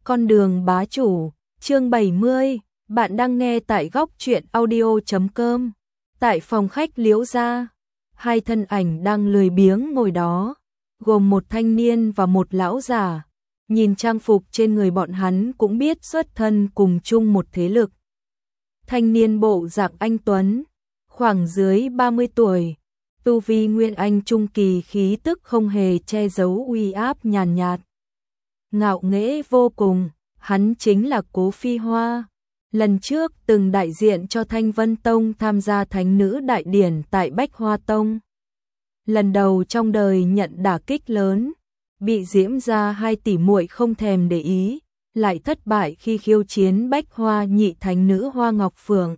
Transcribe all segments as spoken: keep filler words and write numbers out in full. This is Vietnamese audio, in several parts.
Con đường bá chủ, chương bảy mươi, bạn đang nghe tại góc truyện audio chấm com. Tại phòng khách Liễu gia, hai thân ảnh đang lười biếng ngồi đó, gồm một thanh niên và một lão già. Nhìn trang phục trên người bọn hắn cũng biết xuất thân cùng chung một thế lực. Thanh niên bộ dạng anh tuấn, khoảng dưới ba mươi tuổi, tu vi nguyên anh trung kỳ, khí tức không hề che giấu uy áp nhàn nhạt, ngạo nghễ vô cùng. Hắn chính là Cố Phi Hoa, lần trước từng đại diện cho Thanh Vân Tông tham gia thánh nữ đại điển tại Bách Hoa Tông. Lần đầu trong đời nhận đả kích lớn, bị Diễm gia hai tỷ muội không thèm để ý, lại thất bại khi khiêu chiến Bách Hoa nhị thánh nữ Hoa Ngọc Phượng.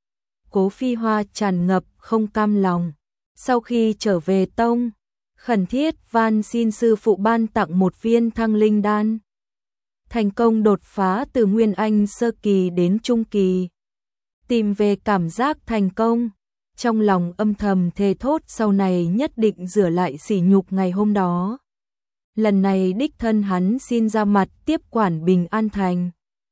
Cố Phi Hoa tràn ngập không cam lòng, sau khi trở về tông, khẩn thiết van xin sư phụ ban tặng một viên thăng linh đan. Thành công đột phá từ nguyên anh sơ kỳ đến trung kỳ. Tìm về cảm giác thành công, trong lòng âm thầm thề thốt sau này nhất định rửa lại sỉ nhục ngày hôm đó. Lần này đích thân hắn xin ra mặt tiếp quản Bình An Thành.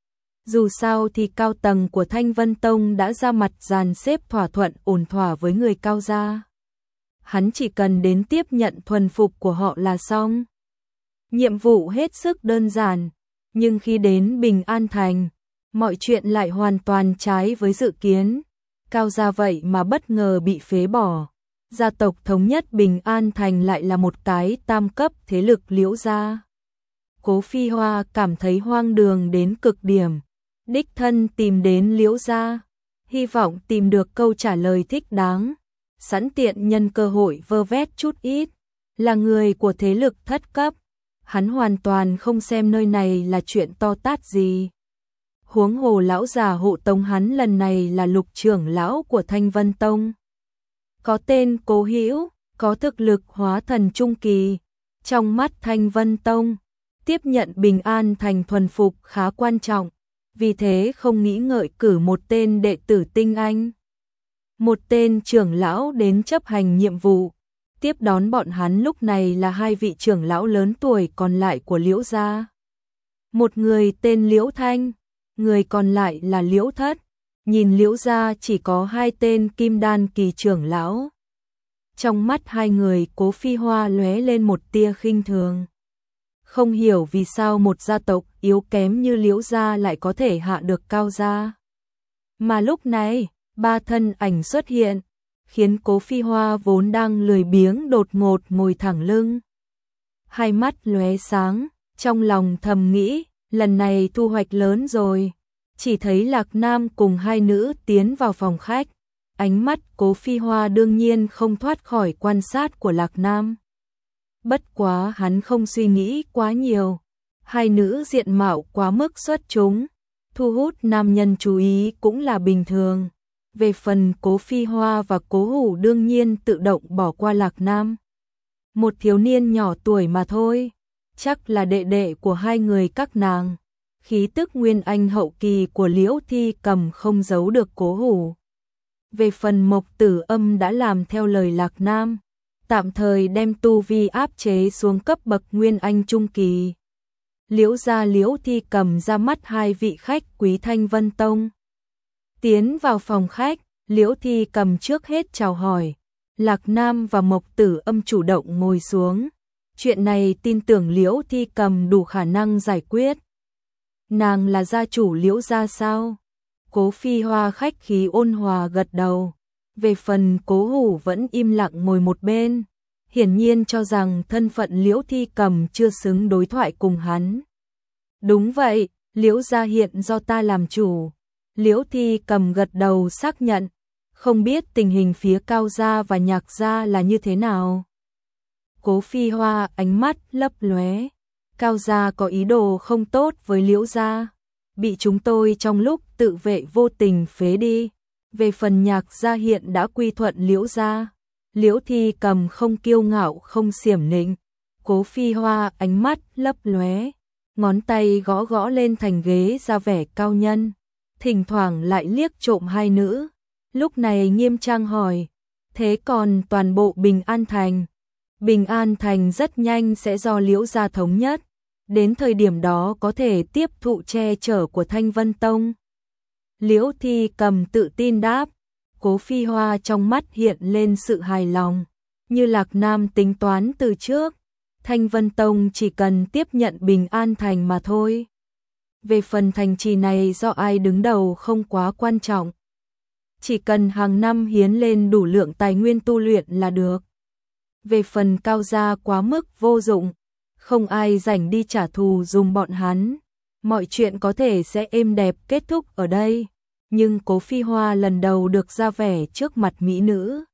Dù sao thì cao tầng của Thanh Vân Tông đã ra mặt dàn xếp thỏa thuận ổn thỏa với người Cao gia. Hắn chỉ cần đến tiếp nhận thuần phục của họ là xong. Nhiệm vụ hết sức đơn giản, nhưng khi đến Bình An Thành, mọi chuyện lại hoàn toàn trái với dự kiến. Cao gia vậy mà bất ngờ bị phế bỏ. Gia tộc thống nhất Bình An Thành lại là một cái tam cấp thế lực Liễu gia. Cố Phi Hoa cảm thấy hoang đường đến cực điểm, đích thân tìm đến Liễu gia, hy vọng tìm được câu trả lời thích đáng, sẵn tiện nhân cơ hội vơ vét chút ít. Là người của thế lực thất cấp, hắn hoàn toàn không xem nơi này là chuyện to tát gì. Huống hồ lão già hộ tống hắn lần này là Lục trưởng lão của Thanh Vân Tông, có tên Cố Hữu, có thực lực hóa thần trung kỳ. Trong mắt Thanh Vân Tông, tiếp nhận Bình An Thành thuần phục khá quan trọng, vì thế không nghĩ ngợi cử một tên đệ tử tinh anh, một tên trưởng lão đến chấp hành nhiệm vụ. Tiếp đón bọn hắn lúc này là hai vị trưởng lão lớn tuổi còn lại của Liễu gia. Một người tên Liễu Thanh, người còn lại là Liễu Thất. Nhìn Liễu gia chỉ có hai tên kim đan kỳ trưởng lão. Trong mắt hai người Cố Phi Hoa lóe lên một tia khinh thường. Không hiểu vì sao một gia tộc yếu kém như Liễu gia lại có thể hạ được Cao gia. Mà lúc này, ba thân ảnh xuất hiện, khiến Cố Phi Hoa vốn đang lười biếng đột ngột ngồi thẳng lưng. Hai mắt lóe sáng, trong lòng thầm nghĩ, lần này thu hoạch lớn rồi. Chỉ thấy Lạc Nam cùng hai nữ tiến vào phòng khách. Ánh mắt Cố Phi Hoa đương nhiên không thoát khỏi quan sát của Lạc Nam. Bất quá hắn không suy nghĩ quá nhiều. Hai nữ diện mạo quá mức xuất chúng, thu hút nam nhân chú ý cũng là bình thường. Về phần Cố Phi Hoa và Cố Hủ đương nhiên tự động bỏ qua Lạc Nam. Một thiếu niên nhỏ tuổi mà thôi, chắc là đệ đệ của hai người các nàng. Khí tức nguyên anh hậu kỳ của Liễu Thi Cầm không giấu được Cố Hủ. Về phần Mộc Tử Âm đã làm theo lời Lạc Nam, tạm thời đem tu vi áp chế xuống cấp bậc nguyên anh trung kỳ. Liễu gia Liễu Thi Cầm ra mắt hai vị khách quý Thanh Vân Tông. Tiến vào phòng khách, Liễu Thi Cầm trước hết chào hỏi. Lạc Nam và Mộc Tử Âm chủ động ngồi xuống. Chuyện này tin tưởng Liễu Thi Cầm đủ khả năng giải quyết. Nàng là gia chủ Liễu gia sao? Cố Phi Hoa khách khí ôn hòa gật đầu. Về phần Cố Hủ vẫn im lặng ngồi một bên, hiển nhiên cho rằng thân phận Liễu Thi Cầm chưa xứng đối thoại cùng hắn. Đúng vậy, Liễu gia hiện do ta làm chủ. Liễu Thi Cầm gật đầu xác nhận, không biết tình hình phía Cao gia và Nhạc gia là như thế nào. Cố Phi Hoa ánh mắt lấp lóe. Cao gia có ý đồ không tốt với Liễu gia, bị chúng tôi trong lúc tự vệ vô tình phế đi. Về phần Nhạc gia hiện đã quy thuận Liễu gia. Liễu Thi Cầm không kiêu ngạo không xiểm nịnh. Cố Phi Hoa ánh mắt lấp lóe, ngón tay gõ gõ lên thành ghế ra vẻ cao nhân, thỉnh thoảng lại liếc trộm hai nữ. Lúc này nghiêm trang hỏi, thế còn toàn bộ Bình An Thành? Bình An Thành rất nhanh sẽ do Liễu gia thống nhất, đến thời điểm đó có thể tiếp thụ che chở của Thanh Vân Tông. Liễu Thi Cầm tự tin đáp, Cố Phi Hoa trong mắt hiện lên sự hài lòng, như Lạc Nam tính toán từ trước, Thanh Vân Tông chỉ cần tiếp nhận Bình An Thành mà thôi. Về phần thành trì này do ai đứng đầu không quá quan trọng, chỉ cần hàng năm hiến lên đủ lượng tài nguyên tu luyện là được. Về phần Cao gia quá mức vô dụng, không ai rảnh đi trả thù dùng bọn hắn, mọi chuyện có thể sẽ êm đẹp kết thúc ở đây. Nhưng Cố Phi Hoa lần đầu được ra vẻ trước mặt mỹ nữ,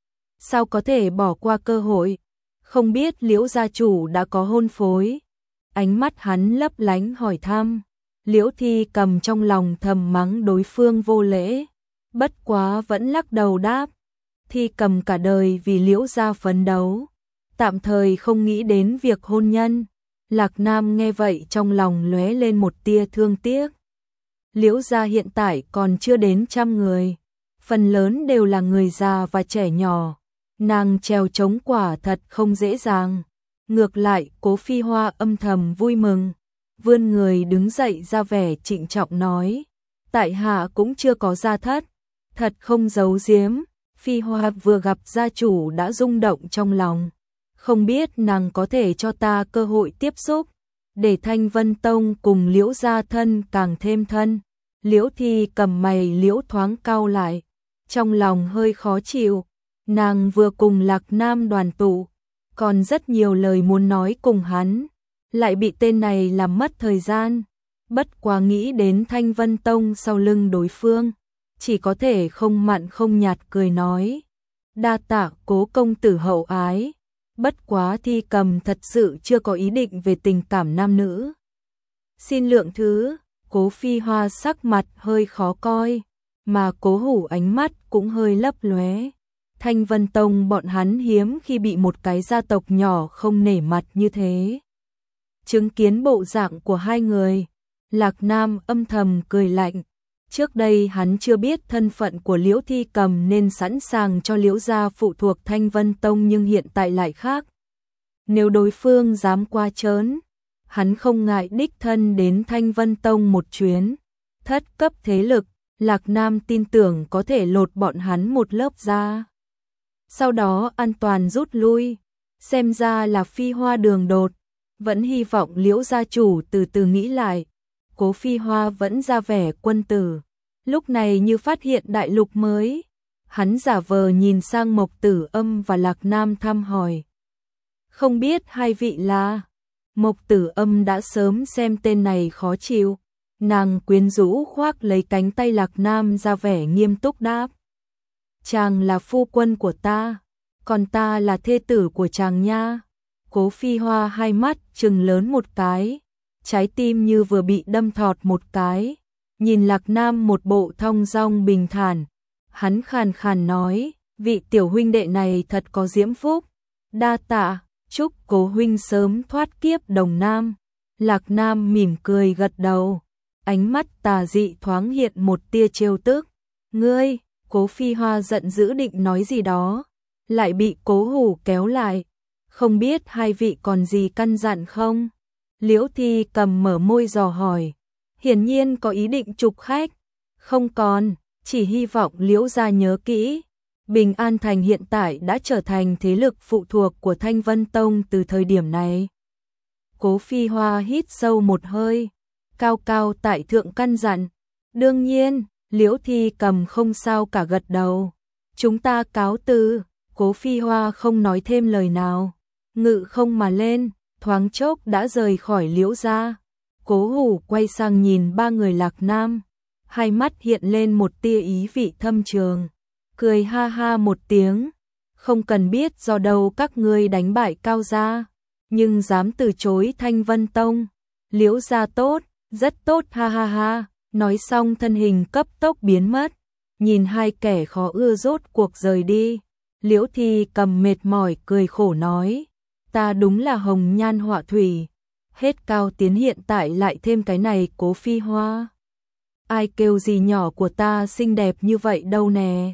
sao có thể bỏ qua cơ hội? Không biết Liễu gia chủ đã có hôn phối? Ánh mắt hắn lấp lánh hỏi thăm. Liễu Thi Cầm trong lòng thầm mắng đối phương vô lễ, bất quá vẫn lắc đầu đáp, Thi Cầm cả đời vì Liễu gia phấn đấu, tạm thời không nghĩ đến việc hôn nhân. Lạc Nam nghe vậy trong lòng lóe lên một tia thương tiếc. Liễu gia hiện tại còn chưa đến trăm người, phần lớn đều là người già và trẻ nhỏ, nàng trèo chống quả thật không dễ dàng. Ngược lại, Cố Phi Hoa âm thầm vui mừng, vươn người đứng dậy ra vẻ trịnh trọng nói, tại hạ cũng chưa có gia thất, thật không giấu giếm. Phi Hoa vừa gặp gia chủ đã rung động trong lòng, không biết nàng có thể cho ta cơ hội tiếp xúc, để Thanh Vân Tông cùng Liễu gia thân càng thêm thân. Liễu Thi Cầm mày liễu thoáng cau lại, trong lòng hơi khó chịu, nàng vừa cùng Lạc Nam đoàn tụ, còn rất nhiều lời muốn nói cùng hắn, lại bị tên này làm mất thời gian. Bất quá nghĩ đến Thanh Vân Tông sau lưng đối phương, chỉ có thể không mặn không nhạt cười nói, đa tạ Cố công tử hậu ái, bất quá Thi Cầm thật sự chưa có ý định về tình cảm nam nữ, xin lượng thứ. Cố Phi Hoa sắc mặt hơi khó coi, mà Cố Hủ ánh mắt cũng hơi lấp lóe. Thanh Vân Tông bọn hắn hiếm khi bị một cái gia tộc nhỏ không nể mặt như thế. Chứng kiến bộ dạng của hai người, Lạc Nam âm thầm cười lạnh. Trước đây hắn chưa biết thân phận của Liễu Thi Cầm nên sẵn sàng cho Liễu gia phụ thuộc Thanh Vân Tông, nhưng hiện tại lại khác. Nếu đối phương dám qua trớn, hắn không ngại đích thân đến Thanh Vân Tông một chuyến. Thất cấp thế lực, Lạc Nam tin tưởng có thể lột bọn hắn một lớp da, sau đó an toàn rút lui. Xem ra là Phi Hoa đường đột, vẫn hy vọng Liễu gia chủ từ từ nghĩ lại. Cố Phi Hoa vẫn ra vẻ quân tử, lúc này như phát hiện đại lục mới, hắn giả vờ nhìn sang Mộc Tử Âm và Lạc Nam thăm hỏi, không biết hai vị là? Mộc Tử Âm đã sớm xem tên này khó chịu, nàng quyến rũ khoác lấy cánh tay Lạc Nam ra vẻ nghiêm túc đáp, chàng là phu quân của ta, còn ta là thê tử của chàng nha. Cố Phi Hoa hai mắt trừng lớn một cái, trái tim như vừa bị đâm thọt một cái, nhìn Lạc Nam một bộ thong dong bình thản, hắn khàn khàn nói, vị tiểu huynh đệ này thật có diễm phúc, đa tạ, chúc Cố huynh sớm thoát kiếp đồng nam. Lạc Nam mỉm cười gật đầu, ánh mắt tà dị thoáng hiện một tia trêu tức. Ngươi, Cố Phi Hoa giận dữ định nói gì đó, lại bị Cố Hủ kéo lại, không biết hai vị còn gì căn dặn không? Liễu Thi Cầm mở môi dò hỏi, hiển nhiên có ý định chụp khách. Không còn, chỉ hy vọng Liễu gia nhớ kỹ, Bình An Thành hiện tại đã trở thành thế lực phụ thuộc của Thanh Vân Tông từ thời điểm này. Cố Phi Hoa hít sâu một hơi, cao cao tại thượng căn dặn. Đương nhiên, Liễu Thi Cầm không sao cả gật đầu. Chúng ta cáo từ. Cố Phi Hoa không nói thêm lời nào, ngự không mà lên, thoáng chốc đã rời khỏi Liễu gia. Cố Hủ quay sang nhìn ba người Lạc Nam, hai mắt hiện lên một tia ý vị thâm trường, cười ha ha một tiếng, không cần biết do đâu các ngươi đánh bại Cao gia, nhưng dám từ chối Thanh Vân Tông. Liễu gia tốt, rất tốt, ha ha ha. Nói xong thân hình cấp tốc biến mất, nhìn hai kẻ khó ưa rốt cuộc rời đi. Liễu Thi Cầm mệt mỏi cười khổ nói, ta đúng là hồng nhan họa thủy, hết Cao Tiến hiện tại lại thêm cái này Cố Phi Hoa. Ai kêu gì nhỏ của ta xinh đẹp như vậy đâu nè.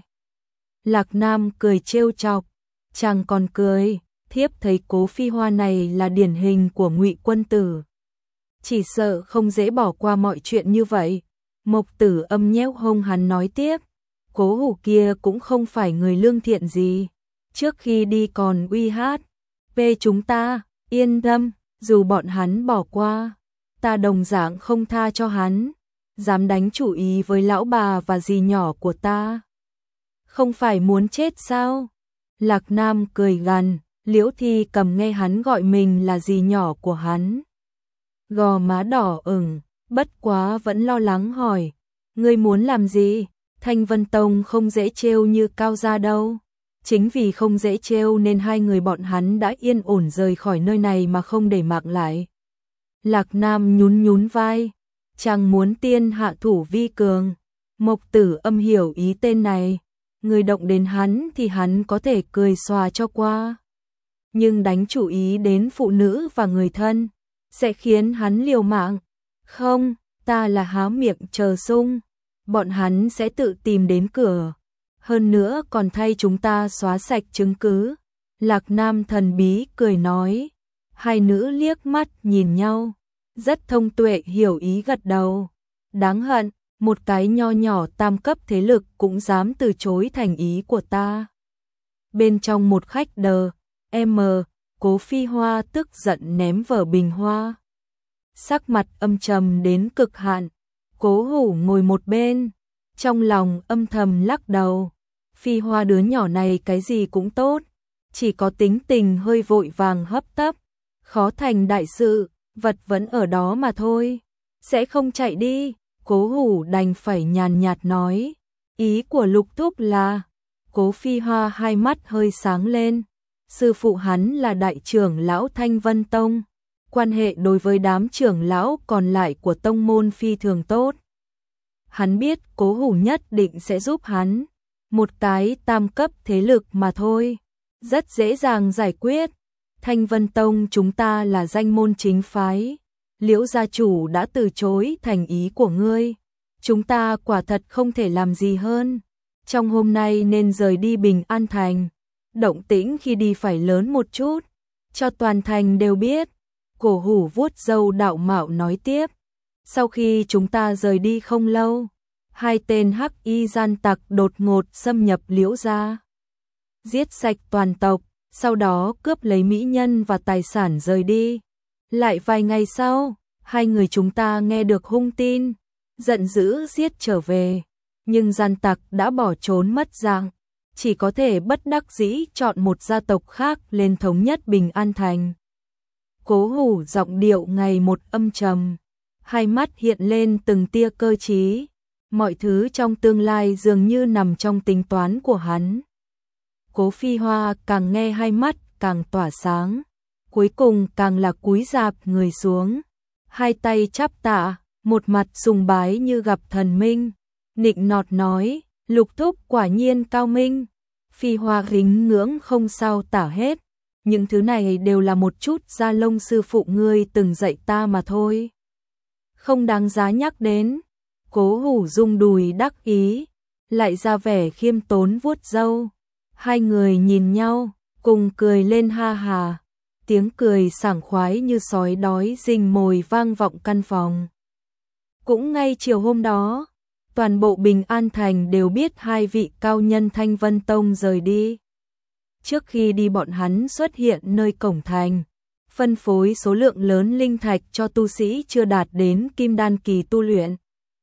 Lạc Nam cười trêu chọc, chàng còn cười, thiếp thấy Cố Phi Hoa này là điển hình của ngụy quân tử. chỉ sợ không dễ bỏ qua mọi chuyện như vậy. Mộc Tử Âm nhéo hông hắn nói tiếp, Cố Hủ kia cũng không phải người lương thiện gì, trước khi đi còn uy hát về chúng ta, yên tâm, dù bọn hắn bỏ qua, ta đồng dạng không tha cho hắn, dám đánh chủ ý với lão bà và dì nhỏ của ta. Không phải muốn chết sao? Lạc Nam cười gằn, Liễu Thi Cầm nghe hắn gọi mình là dì nhỏ của hắn. Gò má đỏ ửng, bất quá vẫn lo lắng hỏi, ngươi muốn làm gì? Thanh Vân Tông không dễ trêu như Cao gia đâu. Chính vì không dễ trêu nên hai người bọn hắn đã yên ổn rời khỏi nơi này mà không để mạng lại. Lạc Nam nhún nhún vai, chàng muốn tiên hạ thủ vi cường. Mộc Tử Âm hiểu ý tên này, người động đến hắn thì hắn có thể cười xòa cho qua. Nhưng đánh chủ ý đến phụ nữ và người thân, sẽ khiến hắn liều mạng. Không, ta là há miệng chờ sung, bọn hắn sẽ tự tìm đến cửa. Hơn nữa còn thay chúng ta xóa sạch chứng cứ. Lạc Nam thần bí cười nói. Hai nữ liếc mắt nhìn nhau, rất thông tuệ hiểu ý gật đầu. Đáng hận, một cái nho nhỏ tam cấp thế lực cũng dám từ chối thành ý của ta. Bên trong một khách đờ, em, Cố Phi Hoa tức giận ném vở bình hoa. Sắc mặt âm trầm đến cực hạn. Cố Hủ ngồi một bên, trong lòng âm thầm lắc đầu. Phi Hoa đứa nhỏ này cái gì cũng tốt, chỉ có tính tình hơi vội vàng hấp tấp, khó thành đại sự, vật vẫn ở đó mà thôi, sẽ không chạy đi. Cố Hủ đành phải nhàn nhạt nói, ý của Lục thúc là. Cố Phi Hoa hai mắt hơi sáng lên, sư phụ hắn là đại trưởng lão Thanh Vân Tông, quan hệ đối với đám trưởng lão còn lại của tông môn phi thường tốt. Hắn biết Cố Hủ nhất định sẽ giúp hắn, một cái tam cấp thế lực mà thôi, rất dễ dàng giải quyết. Thanh Vân Tông chúng ta là danh môn chính phái, Liễu gia chủ đã từ chối thành ý của ngươi, chúng ta quả thật không thể làm gì hơn. Trong hôm nay nên rời đi Bình An Thành, động tĩnh khi đi phải lớn một chút, cho toàn thành đều biết. Cổ Hủ vuốt râu đạo mạo nói tiếp, sau khi chúng ta rời đi không lâu, hai tên hắc y gian tặc đột ngột xâm nhập Liễu gia, giết sạch toàn tộc, sau đó cướp lấy mỹ nhân và tài sản rời đi. Lại vài ngày sau, hai người chúng ta nghe được hung tin, giận dữ giết trở về, nhưng gian tặc đã bỏ trốn mất dạng, chỉ có thể bất đắc dĩ chọn một gia tộc khác lên thống nhất Bình An Thành. Cố Hủ giọng điệu ngày một âm trầm, hai mắt hiện lên từng tia cơ trí, mọi thứ trong tương lai dường như nằm trong tính toán của hắn. Cố Phi Hoa càng nghe hai mắt càng tỏa sáng, cuối cùng càng là cúi rạp người xuống, hai tay chắp tạ, một mặt sùng bái như gặp thần minh, nịnh nọt nói, Lục thúc quả nhiên cao minh. Phi Hoa kính ngưỡng không sao tả hết, những thứ này đều là một chút da lông sư phụ ngươi từng dạy ta mà thôi, không đáng giá nhắc đến. Cố Hủ rung đùi đắc ý, lại ra vẻ khiêm tốn vuốt râu. Hai người nhìn nhau, cùng cười lên ha hà, tiếng cười sảng khoái như sói đói rình mồi vang vọng căn phòng. Cũng ngay chiều hôm đó, toàn bộ Bình An Thành đều biết hai vị cao nhân Thanh Vân Tông rời đi. Trước khi đi bọn hắn xuất hiện nơi cổng thành, phân phối số lượng lớn linh thạch cho tu sĩ chưa đạt đến kim đan kỳ tu luyện.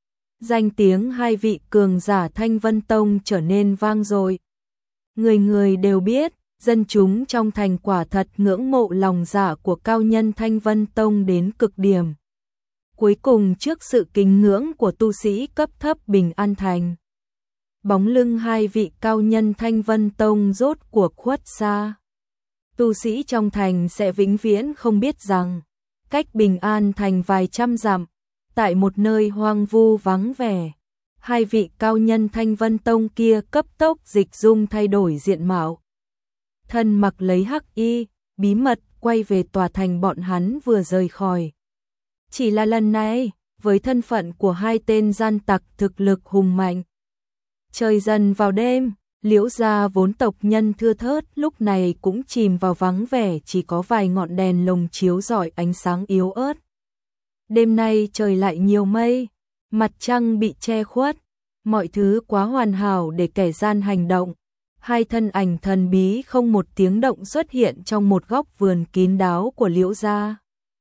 Danh tiếng hai vị cường giả Thanh Vân Tông trở nên vang dội. Người người đều biết, dân chúng trong thành quả thật ngưỡng mộ lòng dạ của cao nhân Thanh Vân Tông đến cực điểm. Cuối cùng trước sự kính ngưỡng của tu sĩ cấp thấp Bình An Thành, bóng lưng hai vị cao nhân Thanh Vân Tông rốt cuộc khuất xa. Tu sĩ trong thành sẽ vĩnh viễn không biết rằng, cách Bình An Thành vài trăm dặm, tại một nơi hoang vu vắng vẻ, hai vị cao nhân Thanh Vân Tông kia cấp tốc dịch dung thay đổi diện mạo. Thân mặc lấy hắc y, bí mật quay về tòa thành bọn hắn vừa rời khỏi. Chỉ là lần này, với thân phận của hai tên gian tặc thực lực hùng mạnh. Trời dần vào đêm, Liễu gia vốn tộc nhân thưa thớt lúc này cũng chìm vào vắng vẻ, chỉ có vài ngọn đèn lồng chiếu rọi ánh sáng yếu ớt. Đêm nay trời lại nhiều mây, mặt trăng bị che khuất, mọi thứ quá hoàn hảo để kẻ gian hành động. Hai thân ảnh thần bí không một tiếng động xuất hiện trong một góc vườn kín đáo của Liễu gia.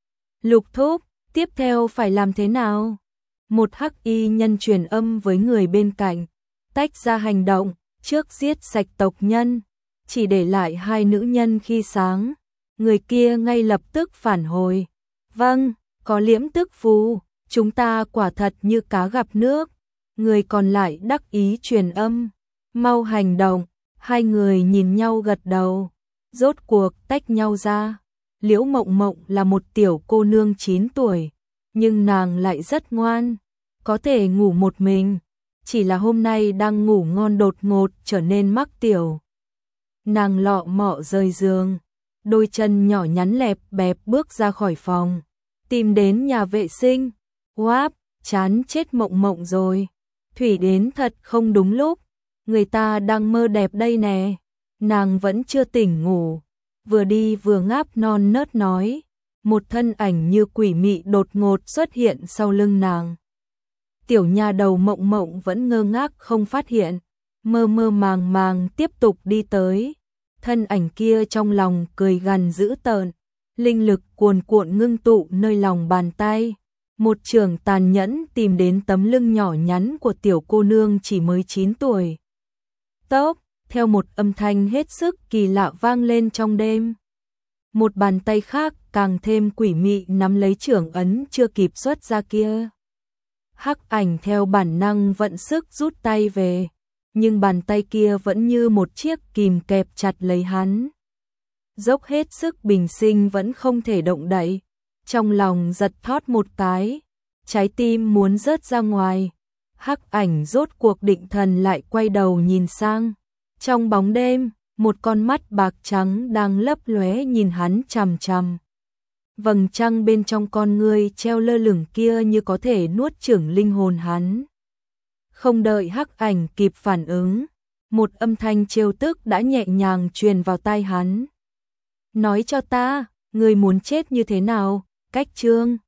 Lục thúc, tiếp theo phải làm thế nào? Một hắc y nhân truyền âm với người bên cạnh, tách ra hành động, trước giết sạch tộc nhân, chỉ để lại hai nữ nhân khi sáng. Người kia ngay lập tức phản hồi, vâng, có liễm tức phù, chúng ta quả thật như cá gặp nước. Người còn lại đắc ý truyền âm, mau hành động. Hai người nhìn nhau gật đầu, rốt cuộc tách nhau ra. Liễu Mộng Mộng là một tiểu cô nương chín tuổi, nhưng nàng lại rất ngoan, có thể ngủ một mình, chỉ là hôm nay đang ngủ ngon đột ngột trở nên mắc tiểu. Nàng lọ mọ rời giường, đôi chân nhỏ nhắn lẹp bẹp bước ra khỏi phòng, tìm đến nhà vệ sinh. Oáp, chán chết Mộng Mộng rồi, Thủy đến thật không đúng lúc, người ta đang mơ đẹp đây nè. Nàng vẫn chưa tỉnh ngủ, vừa đi vừa ngáp non nớt nói, một thân ảnh như quỷ mị đột ngột xuất hiện sau lưng nàng. Tiểu nha đầu Mộng Mộng vẫn ngơ ngác không phát hiện, mơ mơ màng màng tiếp tục đi tới. Thân ảnh kia trong lòng cười gằn dữ tợn, linh lực cuồn cuộn ngưng tụ nơi lòng bàn tay. Một trường tàn nhẫn tìm đến tấm lưng nhỏ nhắn của tiểu cô nương chỉ mới chín tuổi. Tốc, theo một âm thanh hết sức kỳ lạ vang lên trong đêm. Một bàn tay khác càng thêm quỷ mị nắm lấy trưởng ấn chưa kịp xuất ra kia. Hắc ảnh theo bản năng vận sức rút tay về, nhưng bàn tay kia vẫn như một chiếc kìm kẹp chặt lấy hắn. Dốc hết sức bình sinh vẫn không thể động đậy, trong lòng giật thót một cái, trái tim muốn rớt ra ngoài. Hắc ảnh rốt cuộc định thần lại quay đầu nhìn sang. Trong bóng đêm, một con mắt bạc trắng đang lấp lóe nhìn hắn chằm chằm. Vầng trăng bên trong con ngươi treo lơ lửng kia như có thể nuốt chửng linh hồn hắn. Không đợi hắc ảnh kịp phản ứng, một âm thanh trêu tức đã nhẹ nhàng truyền vào tai hắn. Nói cho ta, ngươi muốn chết như thế nào? Cách chương